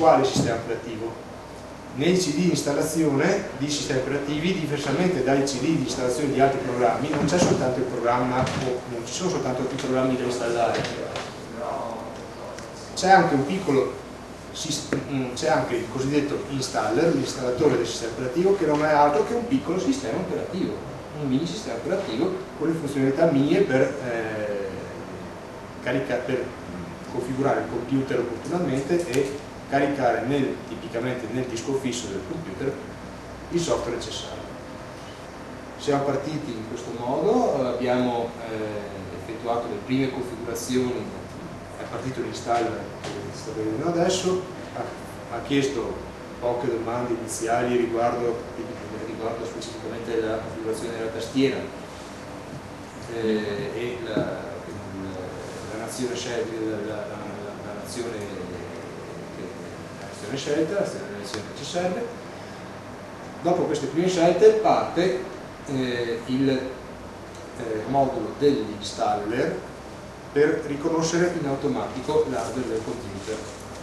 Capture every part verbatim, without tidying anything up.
quale sistema operativo? Nei C D di installazione di sistemi operativi, diversamente dai C D di installazione di altri programmi, non c'è soltanto il programma, o non ci sono soltanto i programmi da installare, c'è anche un piccolo, c'è anche il cosiddetto installer, l'installatore del sistema operativo, che non è altro che un piccolo sistema operativo, un mini sistema operativo con le funzionalità mie per, eh, caricare, per configurare il computer opportunamente e caricare nel, tipicamente nel disco fisso del computer il software necessario. Siamo partiti in questo modo, abbiamo eh, effettuato le prime configurazioni, è partito l'installer che sto vedendo adesso, ha, ha chiesto poche domande iniziali riguardo, riguardo specificamente la configurazione della tastiera eh, e la, la nazione scelta, la, la, la nazione scelta, la selezione che ci serve. Dopo queste prime scelte parte eh, il eh, modulo dell'installer per riconoscere in automatico l'hardware del computer.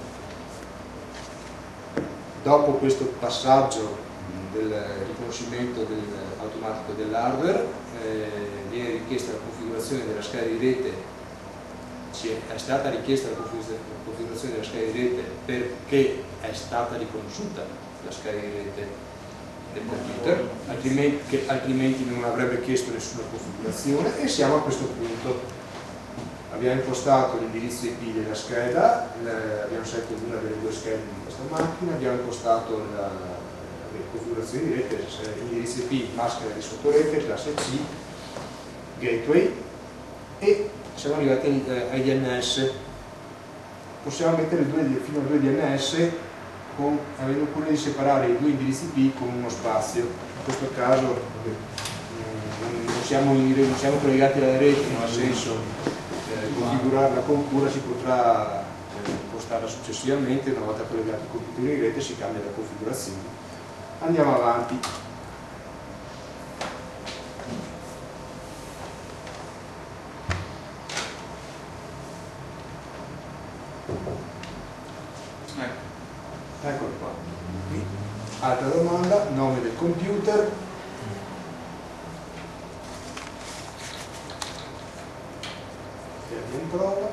Dopo questo passaggio del riconoscimento del, automatico dell'hardware eh, viene richiesta la configurazione della scheda di rete. È stata richiesta la configurazione della scheda di rete perché è stata riconosciuta la scheda di rete del computer, altrimenti, che altrimenti non avrebbe chiesto nessuna configurazione, e siamo a questo punto. Abbiamo impostato l'indirizzo I P della scheda, abbiamo scelto una delle due schede di questa macchina, abbiamo impostato la, la configurazione di rete, l'indirizzo I P, maschera di sottorete, classe C, gateway, e siamo arrivati ai D N S. Possiamo mettere due, fino a due D N S con, avendo cura di separare i due indirizzi I P con uno spazio. In questo caso non siamo, in, non siamo collegati alla rete, non ha senso eh, configurarla con cura, si potrà eh, impostarla successivamente. Una volta collegati al computer in rete si cambia la configurazione. Andiamo avanti. Eccolo qua. Altra domanda, nome del computer. E in prova.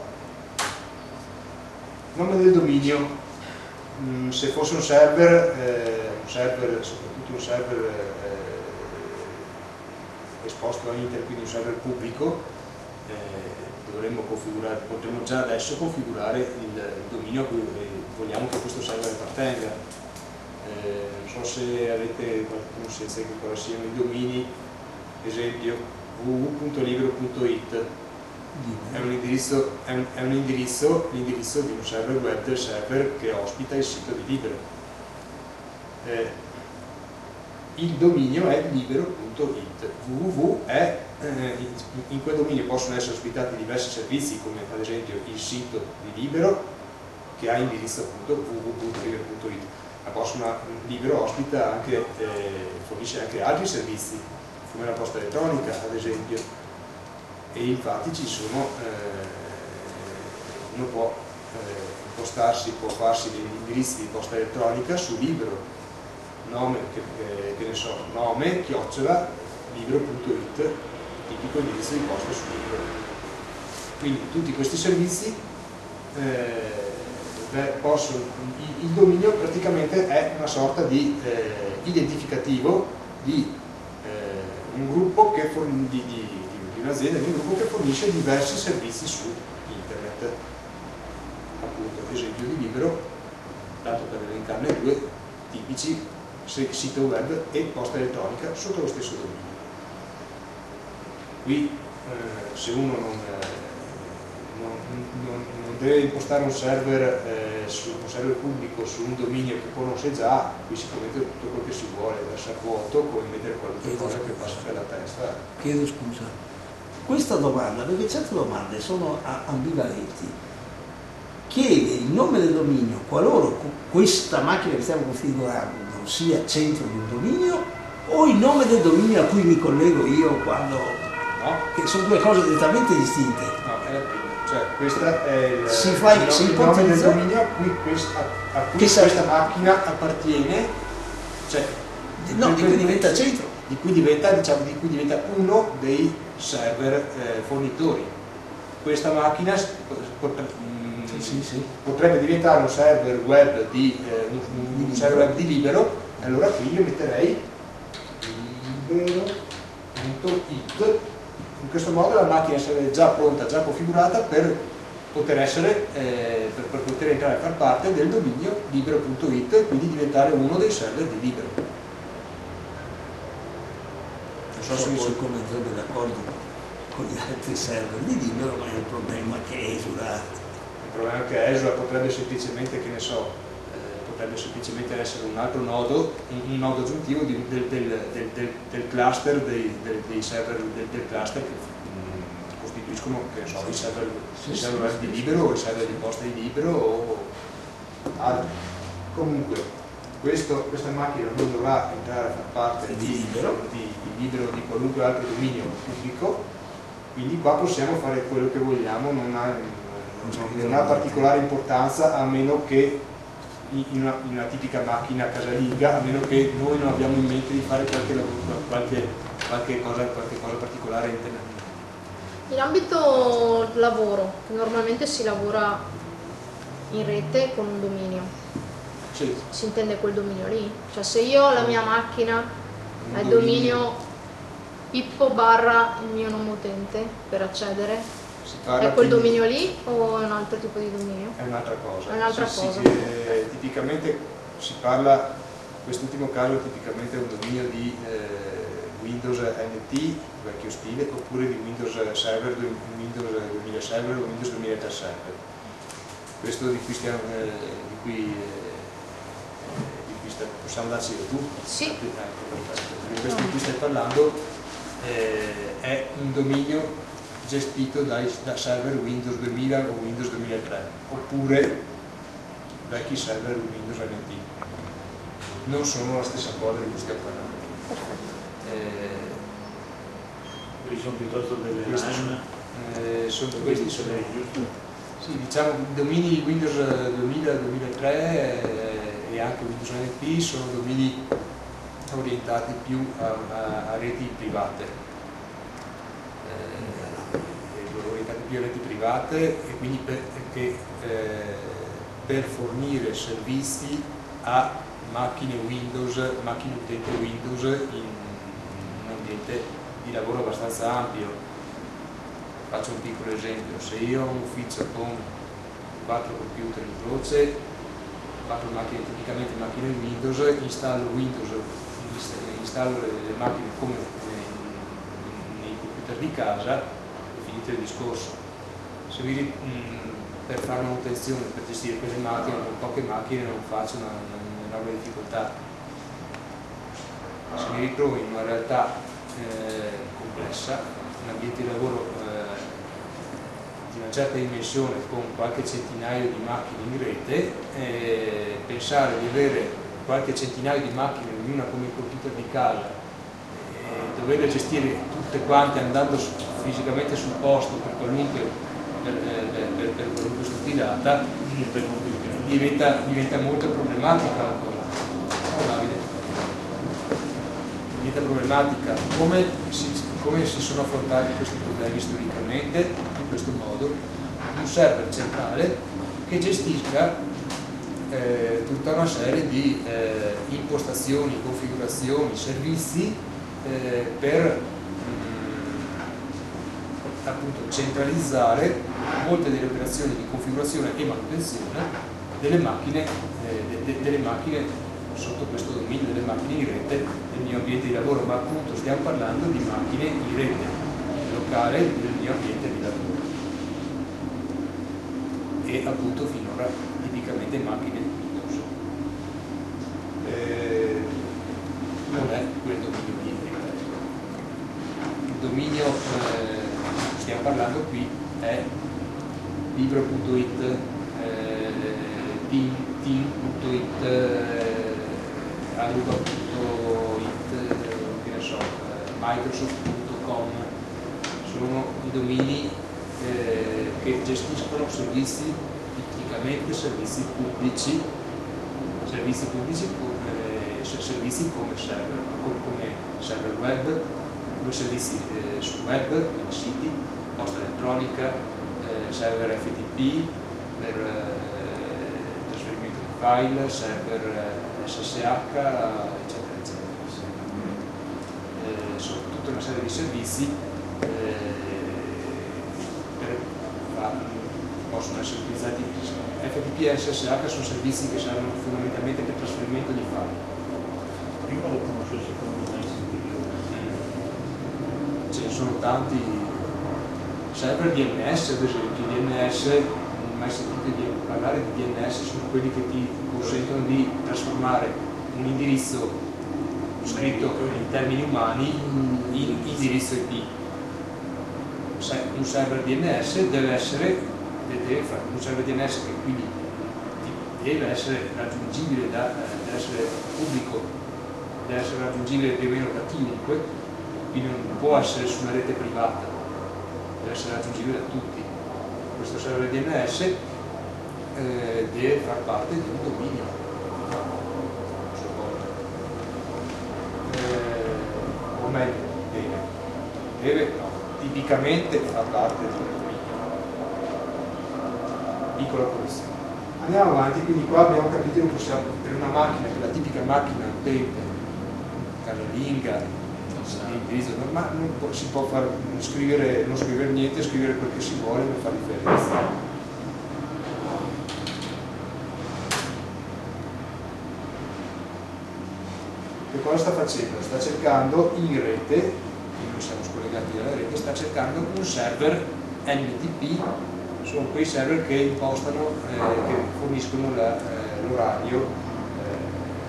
Nome del dominio. Mm, se fosse un server, eh, un server, soprattutto un server eh, esposto a internet, quindi un server pubblico, eh, dovremmo configurare, potremmo già adesso configurare il, il dominio a cui vogliamo che questo server appartenga. Eh, non so se avete qualche conoscenza di cosa siano i domini, esempio w w w punto libero punto it è un indirizzo, è un, è un indirizzo, l'indirizzo di un server web del server che ospita il sito di Libero. Eh, il dominio è libero punto it. www è eh, in quel dominio possono essere ospitati diversi servizi, come ad esempio il sito di Libero, che ha indirizzo appunto w w w punto libero punto it, ma possono, Libero ospita anche, eh, fornisce anche altri servizi, come la posta elettronica ad esempio, e infatti ci sono, eh, uno può eh, impostarsi, può farsi degli indirizzi di posta elettronica su Libero, nome, che, eh, che ne so, nome, chiocciola, libero punto it, tipico indirizzo di posta su Libero. Quindi tutti questi servizi eh, Beh, possono, il, il dominio praticamente è una sorta di eh, identificativo di eh, un gruppo che forn, di, di, di un'azienda, di un gruppo che fornisce diversi servizi su internet. Appunto, ad esempio di Libero, tanto per elencarne due tipici, sito web e posta elettronica sotto lo stesso dominio. Qui eh, se uno non eh, Non, non, non deve impostare un server, eh, su, un server pubblico su un dominio che conosce già, qui si può mettere tutto quello che si vuole, lasciare vuoto, come mettere qualunque cosa che passa per la testa. Chiedo scusa, questa domanda, perché certe domande sono ambivalenti, chiede il nome del dominio qualora questa macchina che stiamo configurando sia centro di un dominio, o il nome del dominio a cui mi collego io quando... No? Che sono due cose direttamente distinte. No, è la prima. Cioè, questa è il, si fa, il, si il nome del ipotizza dominio a cui questa, a cui che questa sa- macchina appartiene, cioè, no, di cui diventa centro. di cui diventa, diciamo, di cui diventa uno dei server eh, fornitori. Questa macchina potrebbe, Sì, sì, sì. potrebbe diventare un server web di, eh, un, un server web di Libero, e allora qui io metterei libero punto it. In questo modo la macchina sarebbe già pronta, già configurata per poter essere, eh, per, per poter entrare a far parte del dominio libero punto it e quindi diventare uno dei server di Libero. Non so se mi poi sono... come andrebbe d'accordo con gli altri server di Libero, ma è un problema che esula. Il problema è che Esula potrebbe semplicemente, che ne so, eh, potrebbe semplicemente essere un altro nodo, un, un nodo aggiuntivo di, del, del, del, del, del cluster dei, del, dei server del, del cluster che mh, costituiscono, che ne so, i server, Sì, i sì, server sì, di sì. Libero o i server di posta di Libero o altri. Comunque, questo, questa macchina non dovrà entrare a far parte Di di Libero. di, di Libero o di qualunque altro dominio pubblico, quindi qua possiamo fare quello che vogliamo, non ha, non ha particolare importanza, a meno che in una, in una tipica macchina casalinga, a meno che noi non abbiamo in mente di fare qualche, qualche, qualche, cosa, qualche cosa particolare internamente. In ambito lavoro, normalmente si lavora in rete con un dominio. Sì. Si intende quel dominio lì? Cioè se io la mia macchina Un ha il dominio- dominio pippo barra il mio nome utente per accedere, Si parla è quel quindi- dominio lì o è un altro tipo di dominio? È un'altra cosa. È un'altra Sì, cosa. sì, eh, tipicamente si parla, quest'ultimo caso tipicamente è un dominio di eh, Windows N T, vecchio stile, oppure di Windows Server, Windows duemila Server o Windows duemilatre Server. Questo di cui, stiamo, eh, di cui, eh, di cui sta, possiamo darci tu? Sì. Ecco, perfetto. Perché questo di cui stai parlando eh, è un dominio gestito dai, da server Windows duemila o Windows duemilatré, oppure vecchi server Windows N T. Non sono la stessa cosa di cui stiamo parlando. Eh, Quindi sono piuttosto delle Questi LAN, eh, sono, questi sono, giusto? sì, diciamo, i domini Windows duemila, duemilatré eh, e anche Windows N T sono domini orientati più a, a, a reti private. Eh, orientati più a reti private e quindi per, che, eh, per fornire servizi a macchine Windows, macchine utente Windows in un ambiente di lavoro abbastanza ampio. Faccio un piccolo esempio: se io ho un ufficio con quattro computer in croce, quattro macchine, tipicamente macchine Windows, installo Windows, installo le macchine come nei computer di casa, e finito il discorso. Se mi, mh, per fare manutenzione, per gestire quelle macchine, con poche macchine non faccio una, una enorme difficoltà. Se mi ritrovo in una realtà eh, complessa, un ambiente di lavoro eh, di una certa dimensione con qualche centinaio di macchine in rete, eh, pensare di avere qualche centinaio di macchine, ognuna come il computer di casa, e doverle gestire tutte quante andando su, fisicamente sul posto per qualunque, per, per, per, per qualunque stupidata, diventa, diventa molto problematica la cosa. Oh, Davide. Diventa problematica. Come si, come si sono affrontati questi problemi storicamente? In questo modo: un server centrale che gestisca eh, tutta una serie di eh, impostazioni, configurazioni, servizi eh, per mh, appunto centralizzare molte delle operazioni di configurazione e manutenzione delle macchine, eh, de, de, delle macchine sotto questo dominio, delle macchine in rete del mio ambiente di lavoro, ma appunto stiamo parlando di macchine in rete locale del mio ambiente di lavoro e appunto finora tipicamente macchine Windows. Eh, non è quel dominio lì, il dominio eh, di cui stiamo parlando qui è libero punto it, eh, team punto it, eh, aruba punto it, che ne so, eh, microsoft punto com, sono i domini eh, che gestiscono servizi, tipicamente servizi pubblici, servizi pubblici come, eh, servizi come server, come server web, come servizi eh, sul web, quindi siti, posta elettronica, eh, server F T P per eh, trasferimento di file, server eh, S S H, eccetera, eccetera. Eh, sono tutta una serie di servizi eh, per, fa, possono essere utilizzati. F T P e S S H sono servizi che servono fondamentalmente per trasferimento di file. Prima lo conoscessi come un I C T. Ce ne sono tanti server D N S, ad esempio. D N S, non ho mai sentito di parlare di D N S, sono quelli che ti consentono di trasformare un indirizzo scritto in termini umani in indirizzo I P. Un server D N S deve essere, deve fare un server D N S che quindi deve essere raggiungibile da, deve essere pubblico, deve essere raggiungibile più o meno da chiunque, quindi non può essere su una rete privata, deve essere raggiungibile da tutti. Questo server D N S eh, deve far parte di un dominio a sua volta, eh, o meglio, deve, deve no, tipicamente far parte di un dominio. Piccola correzione. Andiamo avanti, quindi qua abbiamo capito che non possiamo, per una macchina, che la tipica macchina utente, casalinga, di indirizzo normale, non può, si può far, non, scrivere, non scrivere niente, scrivere quel che si vuole per fare differenza. Che cosa sta facendo? Sta cercando in rete, quindi noi siamo scollegati alla rete, sta cercando un server N T P, sono quei server che impostano, eh, che forniscono l'orario, eh,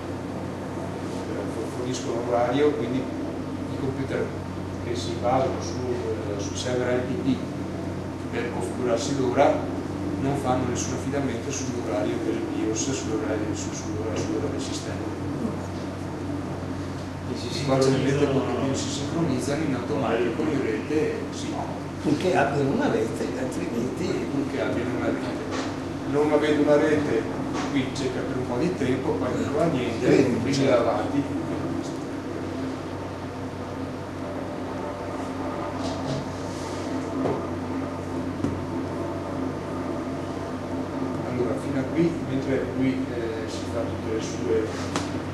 forniscono l'orario, quindi i computer che si basano su, eh, sul server N T P per configurarsi l'ora non fanno nessun affidamento sull'orario per il BIOS, sull'orario su, sull'ora sull'ora del sistema. Si Facilmente pochettino si sincronizzano in automatico in rete, sì. Purché abbiano una rete, altrimenti Purché abbiano una rete. Non avendo una rete, qui cerca per un po' di tempo, poi non trova niente, Sì, quindi certo. va avanti. Allora, fino a qui, mentre qui eh, si fa tutte le sue...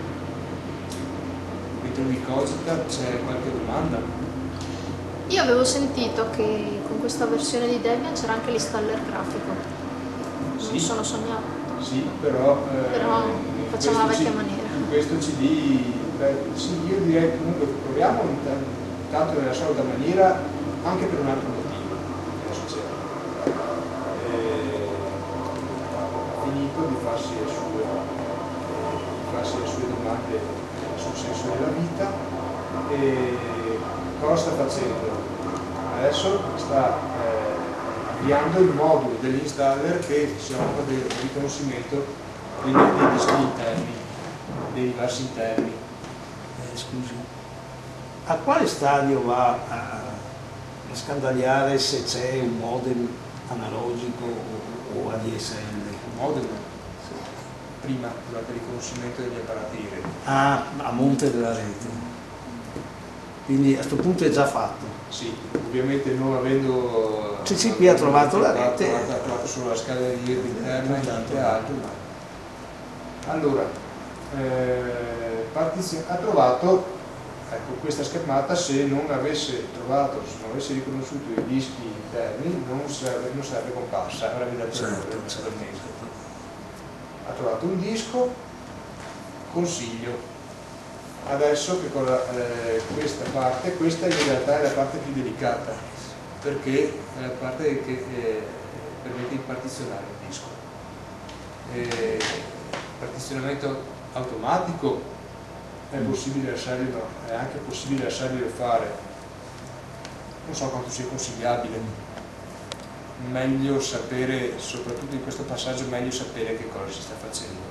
mentre lui cogita, c'è qualche domanda? Io avevo sentito che con questa versione di Debian c'era anche l'installer grafico. Non Sì. sono sognato. Sì, però, eh, Però in facciamo la questo vecchia C- maniera. in questo C D, beh, sì, io direi comunque proviamo intanto, intanto nella solita maniera, anche per un altro motivo. Adesso c'è. Eh, ha finito di farsi le sue, eh, di farsi le sue domande sul senso della vita. E cosa sta facendo? Adesso sta eh, avviando il modulo dell'installer che si occupa del riconoscimento dei, dei dischi interni, dei diversi interni. Eh, scusi, a quale stadio va a, a scandagliare se c'è un modem analogico o, o A D S L? Il modem prima, durante il riconoscimento degli apparati di rete. Ah, a monte della rete. Quindi a questo punto è già fatto. Sì, ovviamente non avendo... Sì, sì, qui ha trovato la ha rete. trovato- Ha trovato solo la scala di rete interna e niente altro. ma- Allora, eh, partizio- ha trovato, ecco, questa schermata, se non avesse trovato, se non avesse riconosciuto i dischi interni, non sarebbe, non sarebbe comparsa, avrebbe dato Certo, errore, certo. naturalmente. Ha trovato un disco, consiglio. Adesso che cosa, eh, questa parte, questa in realtà è la parte più delicata, perché è la parte che eh, permette di partizionare il disco. Eh, partizionamento automatico è possibile lasciarglielo, è anche possibile lasciarglielo fare, non so quanto sia consigliabile. Meglio sapere, soprattutto in questo passaggio, meglio sapere che cosa si sta facendo.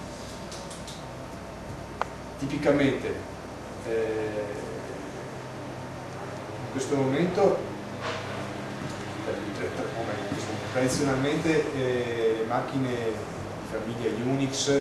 Tipicamente eh, in questo momento, o meglio, tradizionalmente eh, le macchine di famiglia Unix